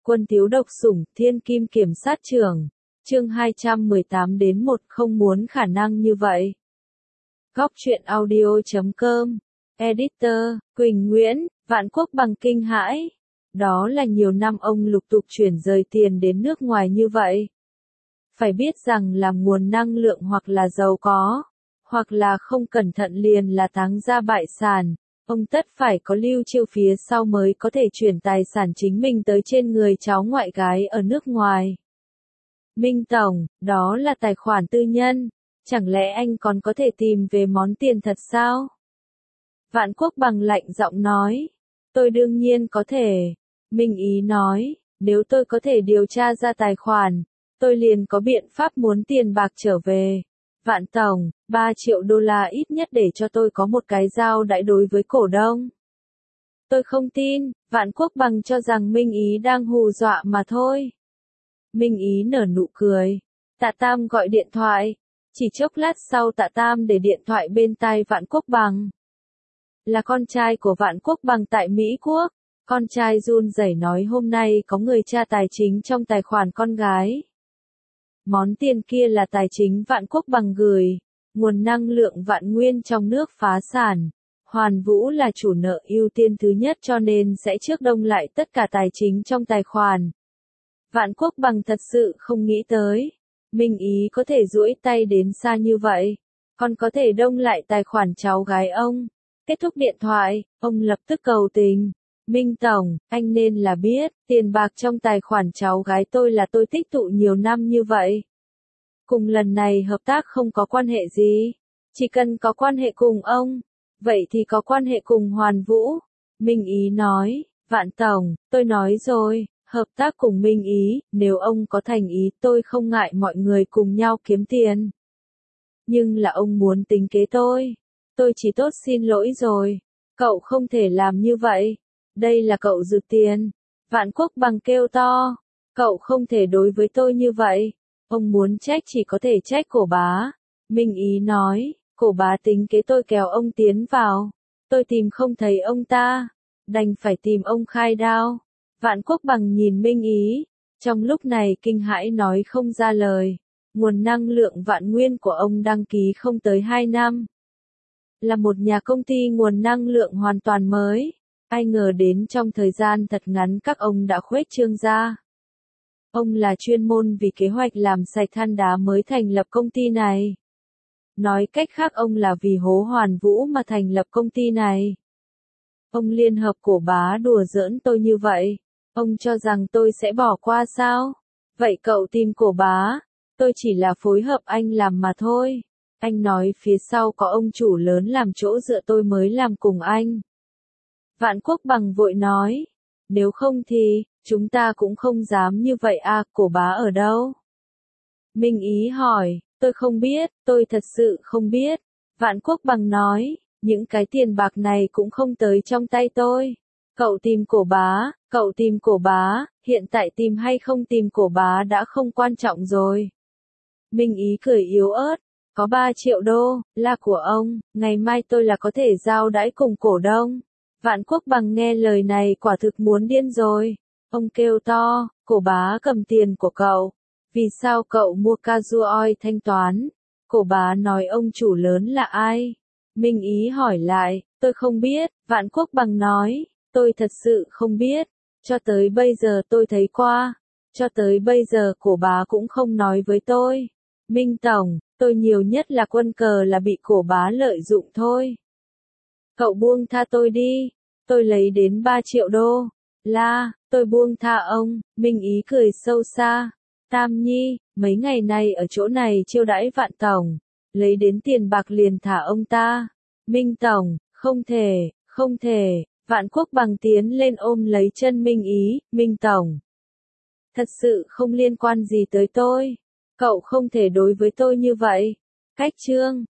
Quân thiếu độc sủng, thiên kim kiểm sát trưởng. Chương 218 đến 1 không muốn khả năng như vậy. Góc truyện audio.com. Editor, Quỳnh Nguyễn, Vạn Quốc Bằng kinh hãi. Đó là nhiều năm ông lục tục chuyển rời tiền đến nước ngoài như vậy. Phải biết rằng làm nguồn năng lượng hoặc là giàu có, hoặc là không cẩn thận liền là táng ra bại sản. Ông tất phải có lưu chiêu phía sau mới có thể chuyển tài sản chính mình tới trên người cháu ngoại gái ở nước ngoài. Minh Tổng, đó là tài khoản tư nhân, chẳng lẽ anh còn có thể tìm về món tiền thật sao? Vạn Quốc Bằng lạnh giọng nói, tôi đương nhiên có thể. Minh Ý nói, nếu tôi có thể điều tra ra tài khoản, tôi liền có biện pháp muốn tiền bạc trở về. Vạn Tổng, 3 triệu đô la ít nhất để cho tôi có một cái giao đãi đối với cổ đông. Tôi không tin, Vạn Quốc Bằng cho rằng Minh Ý đang hù dọa mà thôi. Minh Ý nở nụ cười. Tạ Tam gọi điện thoại. Chỉ chốc lát sau Tạ Tam để điện thoại bên tai Vạn Quốc Bằng. Là con trai của Vạn Quốc Bằng tại Mỹ Quốc. Con trai run rẩy nói hôm nay có người tra tài chính trong tài khoản con gái. Món tiền kia là tài chính Vạn Quốc Bằng gửi. Nguồn năng lượng Vạn Nguyên trong nước phá sản. Hoàn Vũ là chủ nợ ưu tiên thứ nhất cho nên sẽ trước đông lại tất cả tài chính trong tài khoản. Vạn Quốc Bằng thật sự không nghĩ tới. Minh Ý có thể duỗi tay đến xa như vậy. Còn có thể đông lại tài khoản cháu gái ông. Kết thúc điện thoại, ông lập tức cầu tình. Minh Tổng, anh nên là biết, tiền bạc trong tài khoản cháu gái tôi là tôi tích tụ nhiều năm như vậy. Cùng lần này hợp tác không có quan hệ gì. Chỉ cần có quan hệ cùng ông. Vậy thì có quan hệ cùng Hoàn Vũ. Minh Ý nói, Vạn Tổng, tôi nói rồi. Hợp tác cùng Minh Ý, nếu ông có thành ý tôi không ngại mọi người cùng nhau kiếm tiền. Nhưng là ông muốn tính kế tôi chỉ tốt xin lỗi rồi. Cậu không thể làm như vậy. Đây là cậu dự tiền. Vạn Quốc Bằng kêu to. Cậu không thể đối với tôi như vậy. Ông muốn trách chỉ có thể trách Cổ Bá. Minh Ý nói, Cổ Bá tính kế tôi kéo ông tiến vào. Tôi tìm không thấy ông ta. Đành phải tìm ông khai đao. Vạn Quốc Bằng nhìn Minh Ý, trong lúc này kinh hãi nói không ra lời. Nguồn năng lượng Vạn Nguyên của ông đăng ký không tới 2 năm. Là một nhà công ty nguồn năng lượng hoàn toàn mới. Ai ngờ đến trong thời gian thật ngắn các ông đã khuếch trương ra. Ông là chuyên môn vì kế hoạch làm sạch than đá mới thành lập công ty này. Nói cách khác ông là vì hố Hoàn Vũ mà thành lập công ty này. Ông liên hợp Cổ Bá đùa giỡn tôi như vậy. Ông cho rằng tôi sẽ bỏ qua sao? Vậy cậu tìm Cổ Bá. Tôi chỉ là phối hợp anh làm mà thôi. Anh nói phía sau có ông chủ lớn làm chỗ dựa tôi mới làm cùng anh. Vạn Quốc Bằng vội nói. Nếu không thì, chúng ta cũng không dám như vậy à, Cổ Bá ở đâu? Minh Ý hỏi, tôi không biết, tôi thật sự không biết. Vạn Quốc Bằng nói, những cái tiền bạc này cũng không tới trong tay tôi. Cậu tìm Cổ Bá, hiện tại tìm hay không tìm Cổ Bá đã không quan trọng rồi. Minh Ý cười yếu ớt, có 3 triệu đô, là của ông, ngày mai tôi là có thể giao đãi cùng cổ đông. Vạn Quốc Bằng nghe lời này quả thực muốn điên rồi. Ông kêu to, Cổ Bá cầm tiền của cậu. Vì sao cậu mua Kazuoi thanh toán? Cổ Bá nói ông chủ lớn là ai? Minh Ý hỏi lại, tôi không biết, Vạn Quốc Bằng nói. Tôi thật sự không biết, cho tới bây giờ tôi thấy qua, cho tới bây giờ Cổ Bá cũng không nói với tôi. Minh Tổng, tôi nhiều nhất là quân cờ là bị Cổ Bá lợi dụng thôi. Cậu buông tha tôi đi, tôi lấy đến 3 triệu đô, tôi buông tha ông, Minh Ý cười sâu xa. Tam Nhi, mấy ngày này ở chỗ này chiêu đãi Vạn Tổng, lấy đến tiền bạc liền thả ông ta. Minh Tổng, không thể. Vạn Quốc Bằng tiến lên ôm lấy chân Minh Ý, Minh Tổng. Thật sự không liên quan gì tới tôi. Cậu không thể đối với tôi như vậy. Cách chương.